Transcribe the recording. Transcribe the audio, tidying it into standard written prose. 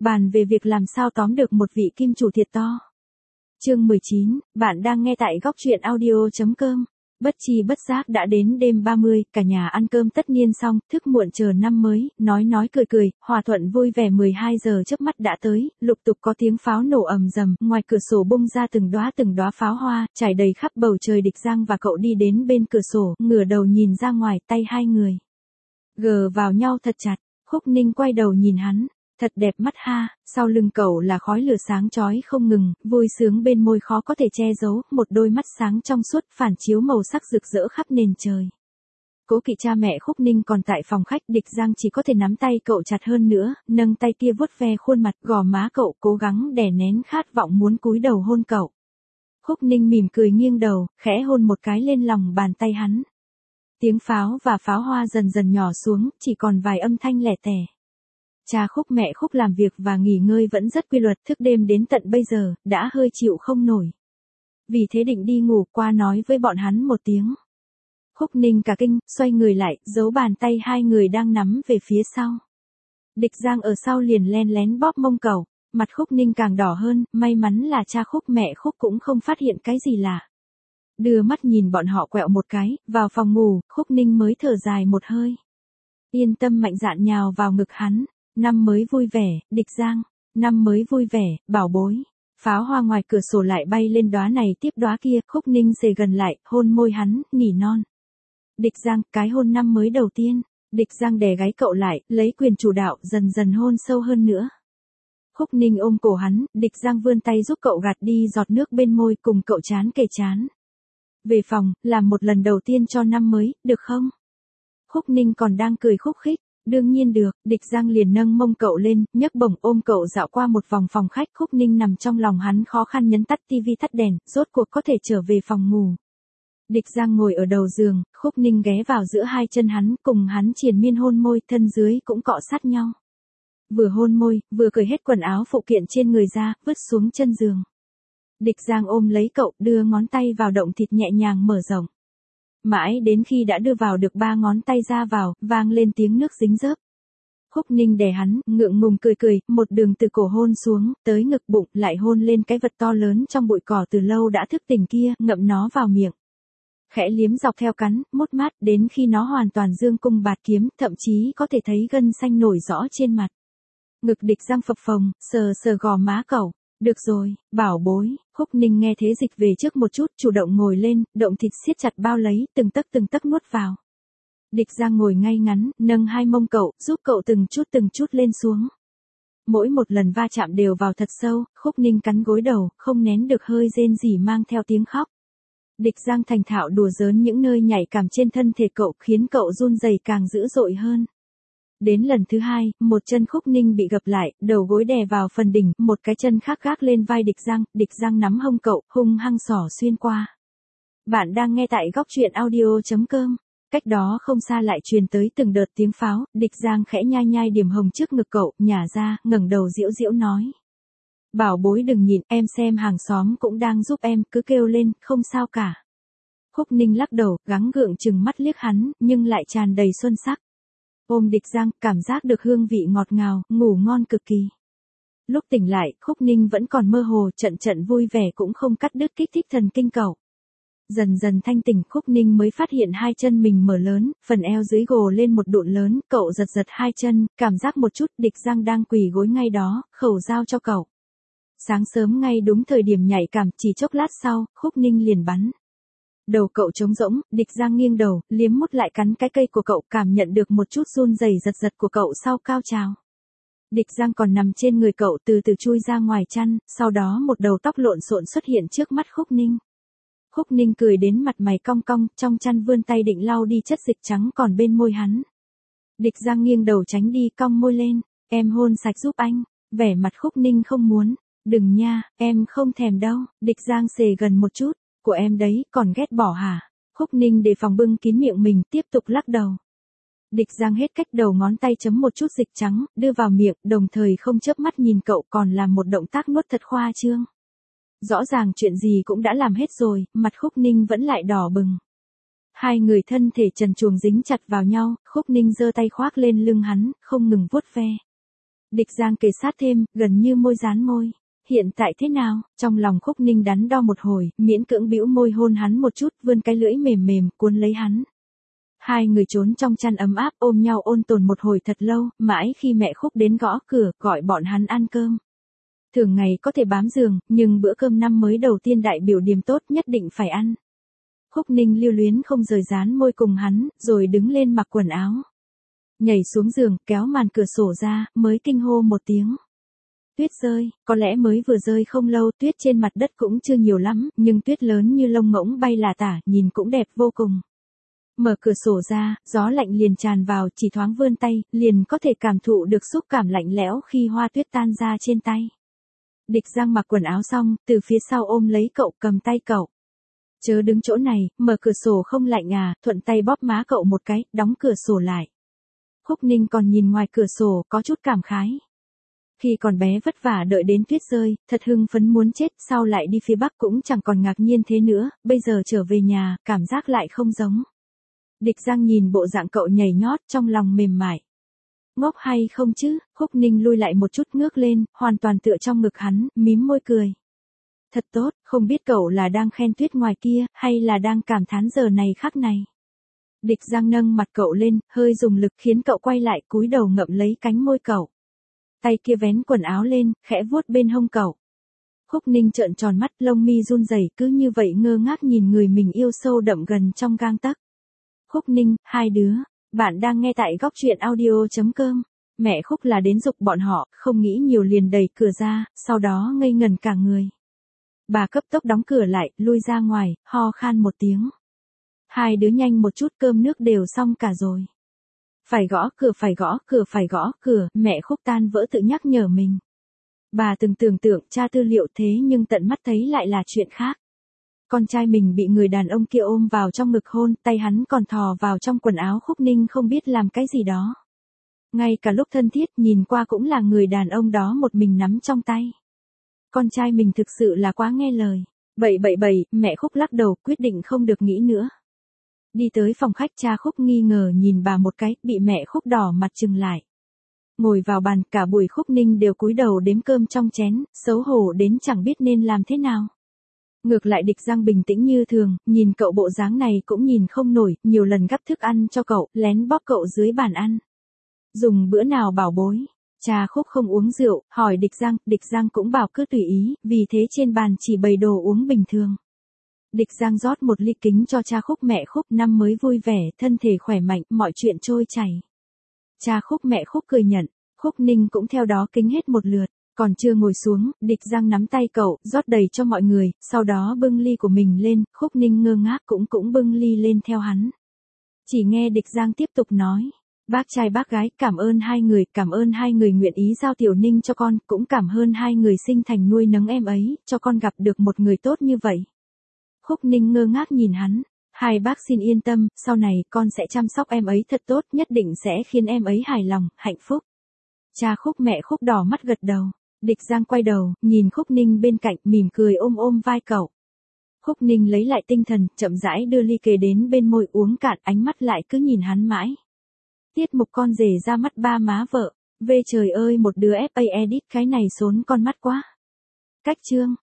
bàn về việc làm sao tóm được một vị kim chủ thiệt to. Chương 19, bạn đang nghe tại góc truyện audio.com. Bất chi bất giác đã đến đêm 30, cả nhà ăn cơm tất niên xong, thức muộn chờ năm mới, nói cười, hòa thuận vui vẻ 12 giờ chớp mắt đã tới, lục tục có tiếng pháo nổ ầm rầm, ngoài cửa sổ bung ra từng đóa pháo hoa, trải đầy khắp bầu trời. Địch Giang và cậu đi đến bên cửa sổ, ngửa đầu nhìn ra ngoài, tay hai người gờ vào nhau thật chặt. Khúc Ninh quay đầu nhìn hắn. Thật đẹp mắt ha, sau lưng cậu là khói lửa sáng chói không ngừng, vui sướng bên môi khó có thể che giấu, một đôi mắt sáng trong suốt phản chiếu màu sắc rực rỡ khắp nền trời. Cố Kỵ cha mẹ Khúc Ninh còn tại phòng khách, Địch Giang chỉ có thể nắm tay cậu chặt hơn nữa, nâng tay kia vuốt ve khuôn mặt, gò má cậu, cố gắng đè nén khát vọng muốn cúi đầu hôn cậu. Khúc Ninh mỉm cười nghiêng đầu, khẽ hôn một cái lên lòng bàn tay hắn. Tiếng pháo và pháo hoa dần dần nhỏ xuống, chỉ còn vài âm thanh lẻ tẻ. Cha Khúc mẹ Khúc làm việc và nghỉ ngơi vẫn rất quy luật, thức đêm đến tận bây giờ, đã hơi chịu không nổi. Vì thế định đi ngủ, qua nói với bọn hắn một tiếng. Khúc Ninh cả kinh, xoay người lại, giấu bàn tay hai người đang nắm về phía sau. Địch Giang ở sau liền len lén bóp mông cậu, mặt Khúc Ninh càng đỏ hơn, may mắn là cha Khúc mẹ Khúc cũng không phát hiện cái gì lạ. Đưa mắt nhìn bọn họ quẹo một cái, vào phòng ngủ, Khúc Ninh mới thở dài một hơi. Yên tâm mạnh dạn nhào vào ngực hắn. Năm mới vui vẻ, Địch Giang. Năm mới vui vẻ, bảo bối. Pháo hoa ngoài cửa sổ lại bay lên đóa này tiếp đóa kia, Khúc Ninh xề gần lại, hôn môi hắn, nỉ non. Địch Giang, cái hôn năm mới đầu tiên. Địch Giang đè gáy cậu lại, lấy quyền chủ đạo, dần dần hôn sâu hơn nữa. Khúc Ninh ôm cổ hắn, Địch Giang vươn tay giúp cậu gạt đi giọt nước bên môi, cùng cậu chán kề chán. Về phòng, làm một lần đầu tiên cho năm mới, được không? Khúc Ninh còn đang cười khúc khích. Đương nhiên được, Địch Giang liền nâng mông cậu lên, nhấc bổng ôm cậu dạo qua một vòng phòng khách. Khúc Ninh nằm trong lòng hắn khó khăn nhấn tắt tivi tắt đèn, rốt cuộc có thể trở về phòng ngủ. Địch Giang ngồi ở đầu giường, Khúc Ninh ghé vào giữa hai chân hắn, cùng hắn triền miên hôn môi, thân dưới cũng cọ sát nhau. Vừa hôn môi, vừa cởi hết quần áo phụ kiện trên người ra, vứt xuống chân giường. Địch Giang ôm lấy cậu, đưa ngón tay vào động thịt nhẹ nhàng mở rộng. Mãi đến khi đã đưa vào được 3 ngón tay ra vào, vang lên tiếng nước dính dớp. Khúc Ninh đè hắn, ngượng ngùng cười, một đường từ cổ hôn xuống, tới ngực bụng, lại hôn lên cái vật to lớn trong bụi cỏ từ lâu đã thức tỉnh kia, ngậm nó vào miệng. Khẽ liếm dọc theo cắn, mốt mát, đến khi nó hoàn toàn dương cung bạt kiếm, thậm chí có thể thấy gân xanh nổi rõ trên mặt. Ngực Địch Giang phập phồng, sờ gò má cậu. Được rồi, bảo bối. Khúc Ninh nghe thế dịch về trước một chút, chủ động ngồi lên, động thịt siết chặt bao lấy, từng tấc nuốt vào. Địch Giang ngồi ngay ngắn, nâng hai mông cậu, giúp cậu từng chút lên xuống. Mỗi một lần va chạm đều vào thật sâu, Khúc Ninh cắn gối đầu, không nén được hơi rên rỉ mang theo tiếng khóc. Địch Giang thành thạo đùa giỡn những nơi nhạy cảm trên thân thể cậu, khiến cậu run rẩy càng dữ dội hơn. Đến lần thứ hai, một chân Khúc Ninh bị gập lại, đầu gối đè vào phần đỉnh, một cái chân khác gác lên vai Địch Giang nắm hông cậu, hung hăng xỏ xuyên qua. Bạn đang nghe tại góc truyện audio.com. Cách đó không xa lại truyền tới từng đợt tiếng pháo, Địch Giang khẽ nhai điểm hồng trước ngực cậu, nhả ra, ngẩng đầu giễu nói. Bảo bối đừng nhìn, em xem hàng xóm cũng đang giúp em, cứ kêu lên, không sao cả. Khúc Ninh lắc đầu, gắng gượng chừng mắt liếc hắn, nhưng lại tràn đầy xuân sắc. Ôm Địch Giang, cảm giác được hương vị ngọt ngào, ngủ ngon cực kỳ. Lúc tỉnh lại, Khúc Ninh vẫn còn mơ hồ, trận vui vẻ cũng không cắt đứt kích thích thần kinh cậu. Dần dần thanh tỉnh, Khúc Ninh mới phát hiện hai chân mình mở lớn, phần eo dưới gồ lên một đụn lớn, cậu giật hai chân, cảm giác một chút, Địch Giang đang quỳ gối ngay đó, khẩu giao cho cậu. Sáng sớm ngay đúng thời điểm nhạy cảm, chỉ chốc lát sau, Khúc Ninh liền bắn. Đầu cậu trống rỗng, Địch Giang nghiêng đầu, liếm mút lại cắn cái cây của cậu, cảm nhận được một chút run rẩy giật của cậu sau cao trào. Địch Giang còn nằm trên người cậu, từ từ chui ra ngoài chăn, sau đó một đầu tóc lộn xộn xuất hiện trước mắt Khúc Ninh. Khúc Ninh cười đến mặt mày cong cong, trong chăn vươn tay định lau đi chất dịch trắng còn bên môi hắn. Địch Giang nghiêng đầu tránh đi, cong môi lên, em hôn sạch giúp anh. Vẻ mặt Khúc Ninh không muốn. Đừng nha, em không thèm đâu. Địch Giang xề gần một chút. Của em đấy, còn ghét bỏ hả? Khúc Ninh đề phòng bưng kín miệng mình, tiếp tục lắc đầu. Địch Giang hết cách, đầu ngón tay chấm một chút dịch trắng, đưa vào miệng, đồng thời không chớp mắt nhìn cậu, còn làm một động tác nuốt thật khoa trương. Rõ ràng chuyện gì cũng đã làm hết rồi, mặt Khúc Ninh vẫn lại đỏ bừng. Hai người thân thể trần truồng dính chặt vào nhau, Khúc Ninh giơ tay khoác lên lưng hắn, không ngừng vuốt ve. Địch Giang kề sát thêm, gần như môi dán môi. Hiện tại thế nào? Trong lòng Khúc Ninh đắn đo một hồi, miễn cưỡng bĩu môi hôn hắn một chút, vươn cái lưỡi mềm mềm, cuốn lấy hắn. Hai người trốn trong chăn ấm áp ôm nhau ôn tồn một hồi thật lâu, mãi khi mẹ Khúc đến gõ cửa, gọi bọn hắn ăn cơm. Thường ngày có thể bám giường, nhưng bữa cơm năm mới đầu tiên đại biểu điểm tốt nhất định phải ăn. Khúc Ninh lưu luyến không rời dán môi cùng hắn, rồi đứng lên mặc quần áo. Nhảy xuống giường, kéo màn cửa sổ ra, mới kinh hô một tiếng. Tuyết rơi, có lẽ mới vừa rơi không lâu, tuyết trên mặt đất cũng chưa nhiều lắm, nhưng tuyết lớn như lông ngỗng bay lả tả, nhìn cũng đẹp vô cùng. Mở cửa sổ ra, gió lạnh liền tràn vào, chỉ thoáng vươn tay, liền có thể cảm thụ được xúc cảm lạnh lẽo khi hoa tuyết tan ra trên tay. Địch Giang mặc quần áo xong, từ phía sau ôm lấy cậu, cầm tay cậu. Chớ đứng chỗ này, mở cửa sổ không lạnh à, thuận tay bóp má cậu một cái, đóng cửa sổ lại. Khúc Ninh còn nhìn ngoài cửa sổ, có chút cảm khái. Khi còn bé vất vả đợi đến tuyết rơi, thật hưng phấn muốn chết, sau lại đi phía Bắc cũng chẳng còn ngạc nhiên thế nữa, bây giờ trở về nhà, cảm giác lại không giống. Địch Giang nhìn bộ dạng cậu nhảy nhót, trong lòng mềm mại. Ngốc hay không chứ? Khúc Ninh lui lại một chút ngước lên, hoàn toàn tựa trong ngực hắn, mím môi cười. Thật tốt, không biết cậu là đang khen tuyết ngoài kia, hay là đang cảm thán giờ này khắc này. Địch Giang nâng mặt cậu lên, hơi dùng lực khiến cậu quay lại, cúi đầu ngậm lấy cánh môi cậu. Tay kia vén quần áo lên, khẽ vuốt bên hông cậu. Khúc Ninh trợn tròn mắt, lông mi run rẩy, cứ như vậy ngơ ngác nhìn người mình yêu sâu đậm gần trong gang tấc. Khúc Ninh, hai đứa, bạn đang nghe tại góc truyện audio.com. Mẹ Khúc là đến giục bọn họ, không nghĩ nhiều liền đẩy cửa ra, sau đó ngây ngần cả người. Bà cấp tốc đóng cửa lại, lui ra ngoài, ho khan một tiếng. Hai đứa nhanh một chút, cơm nước đều xong cả rồi. Phải gõ cửa, phải gõ cửa, phải gõ cửa, mẹ Khúc tan vỡ tự nhắc nhở mình. Bà từng tưởng tượng tra tư liệu thế nhưng tận mắt thấy lại là chuyện khác. Con trai mình bị người đàn ông kia ôm vào trong ngực hôn, tay hắn còn thò vào trong quần áo Khúc Ninh không biết làm cái gì đó. Ngay cả lúc thân thiết nhìn qua cũng là người đàn ông đó một mình nắm trong tay. Con trai mình thực sự là quá nghe lời. Bậy, mẹ Khúc lắc đầu quyết định không được nghĩ nữa. Đi tới phòng khách, cha Khúc nghi ngờ nhìn bà một cái, bị mẹ Khúc đỏ mặt trừng lại. Ngồi vào bàn, cả buổi Khúc Ninh đều cúi đầu đếm cơm trong chén, xấu hổ đến chẳng biết nên làm thế nào. Ngược lại Địch Giang bình tĩnh như thường, nhìn cậu bộ dáng này cũng nhìn không nổi, nhiều lần gắp thức ăn cho cậu, lén bóp cậu dưới bàn ăn. Dùng bữa nào bảo bối. Cha Khúc không uống rượu, hỏi Địch Giang cũng bảo cứ tùy ý, vì thế trên bàn chỉ bày đồ uống bình thường. Địch Giang rót một ly kính cho cha Khúc mẹ Khúc, năm mới vui vẻ, thân thể khỏe mạnh, mọi chuyện trôi chảy. Cha Khúc mẹ Khúc cười nhận, Khúc Ninh cũng theo đó kính hết một lượt, còn chưa ngồi xuống, Địch Giang nắm tay cậu, rót đầy cho mọi người, sau đó bưng ly của mình lên, Khúc Ninh ngơ ngác cũng bưng ly lên theo hắn. Chỉ nghe Địch Giang tiếp tục nói. Bác trai bác gái, cảm ơn hai người nguyện ý giao Tiểu Ninh cho con, cũng cảm ơn hai người sinh thành nuôi nấng em ấy, cho con gặp được một người tốt như vậy. Khúc Ninh ngơ ngác nhìn hắn, hai bác xin yên tâm, sau này con sẽ chăm sóc em ấy thật tốt, nhất định sẽ khiến em ấy hài lòng, hạnh phúc. Cha Khúc mẹ Khúc đỏ mắt gật đầu, Địch Giang quay đầu, nhìn Khúc Ninh bên cạnh, mỉm cười ôm vai cậu. Khúc Ninh lấy lại tinh thần, chậm rãi đưa ly kề đến bên môi uống cạn, ánh mắt lại cứ nhìn hắn mãi. Tiết mục con rể ra mắt ba má vợ, về trời ơi một đứa FA edit cái này xốn con mắt quá. Cách chương.